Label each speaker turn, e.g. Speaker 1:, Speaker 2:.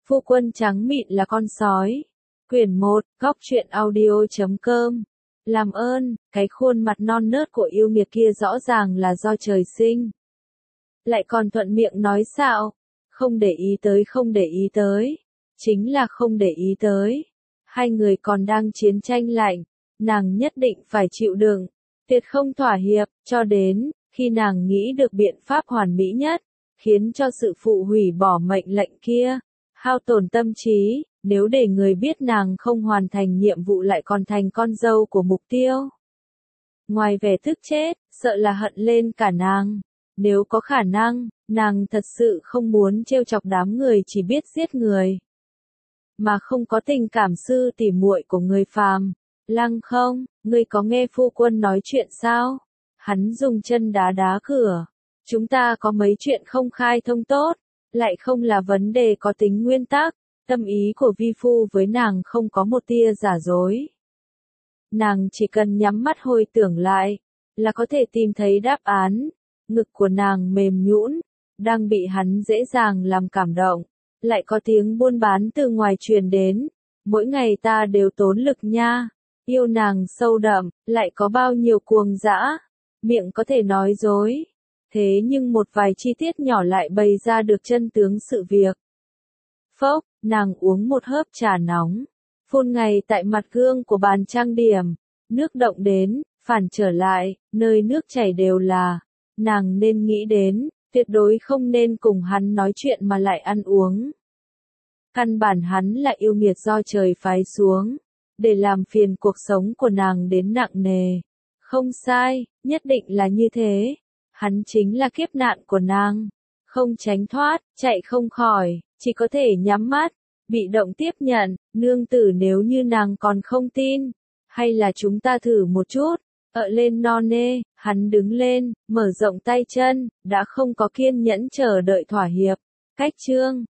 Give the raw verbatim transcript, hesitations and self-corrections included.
Speaker 1: Phu quân trắng mịn là con sói. Quyển một, góc truyện audio chấm com. Làm ơn, cái khuôn mặt non nớt của yêu nghiệt kia rõ ràng là do trời sinh. Lại còn thuận miệng nói xạo. Không để ý tới không để ý tới. Chính là không để ý tới. Hai người còn đang chiến tranh lạnh. Nàng nhất định phải chịu đựng. Tuyệt không thỏa hiệp, cho đến, khi nàng nghĩ được biện pháp hoàn mỹ nhất. Khiến cho sự phụ hủy bỏ mệnh lệnh kia. Hao tổn tâm trí, nếu để người biết nàng không hoàn thành nhiệm vụ lại còn thành con dâu của mục tiêu. Ngoài vẻ tức chết, sợ là hận lên cả nàng. Nếu có khả năng, nàng thật sự không muốn trêu chọc đám người chỉ biết giết người. Mà không có tình cảm sư tỉ muội của người phàm. Lăng không, ngươi có nghe phu quân nói chuyện sao? Hắn dùng chân đá đá cửa. Chúng ta có mấy chuyện không khai thông tốt. Lại không là vấn đề có tính nguyên tắc, tâm ý của vi phu với nàng không có một tia giả dối. Nàng chỉ cần nhắm mắt hồi tưởng lại, là có thể tìm thấy đáp án. Ngực của nàng mềm nhũn, đang bị hắn dễ dàng làm cảm động. Lại có tiếng buôn bán từ ngoài truyền đến. Mỗi ngày ta đều tốn lực nha. Yêu nàng sâu đậm, lại có bao nhiêu cuồng dã. Miệng có thể nói dối. Thế nhưng một vài chi tiết nhỏ lại bày ra được chân tướng sự việc. Phốc, nàng uống một hớp trà nóng. Phun ngay tại mặt gương của bàn trang điểm. Nước động đến, phản trở lại, nơi nước chảy đều là. Nàng nên nghĩ đến, tuyệt đối không nên cùng hắn nói chuyện mà lại ăn uống. Căn bản hắn là yêu nghiệt do trời phái xuống. Để làm phiền cuộc sống của nàng đến nặng nề. Không sai, nhất định là như thế. Hắn chính là kiếp nạn của nàng. Không tránh thoát, chạy không khỏi, chỉ có thể nhắm mắt, bị động tiếp nhận, nương tử nếu như nàng còn không tin. Hay là chúng ta thử một chút, ợ lên non nê, hắn đứng lên, mở rộng tay chân, đã không có kiên nhẫn chờ đợi thỏa hiệp. Cách chương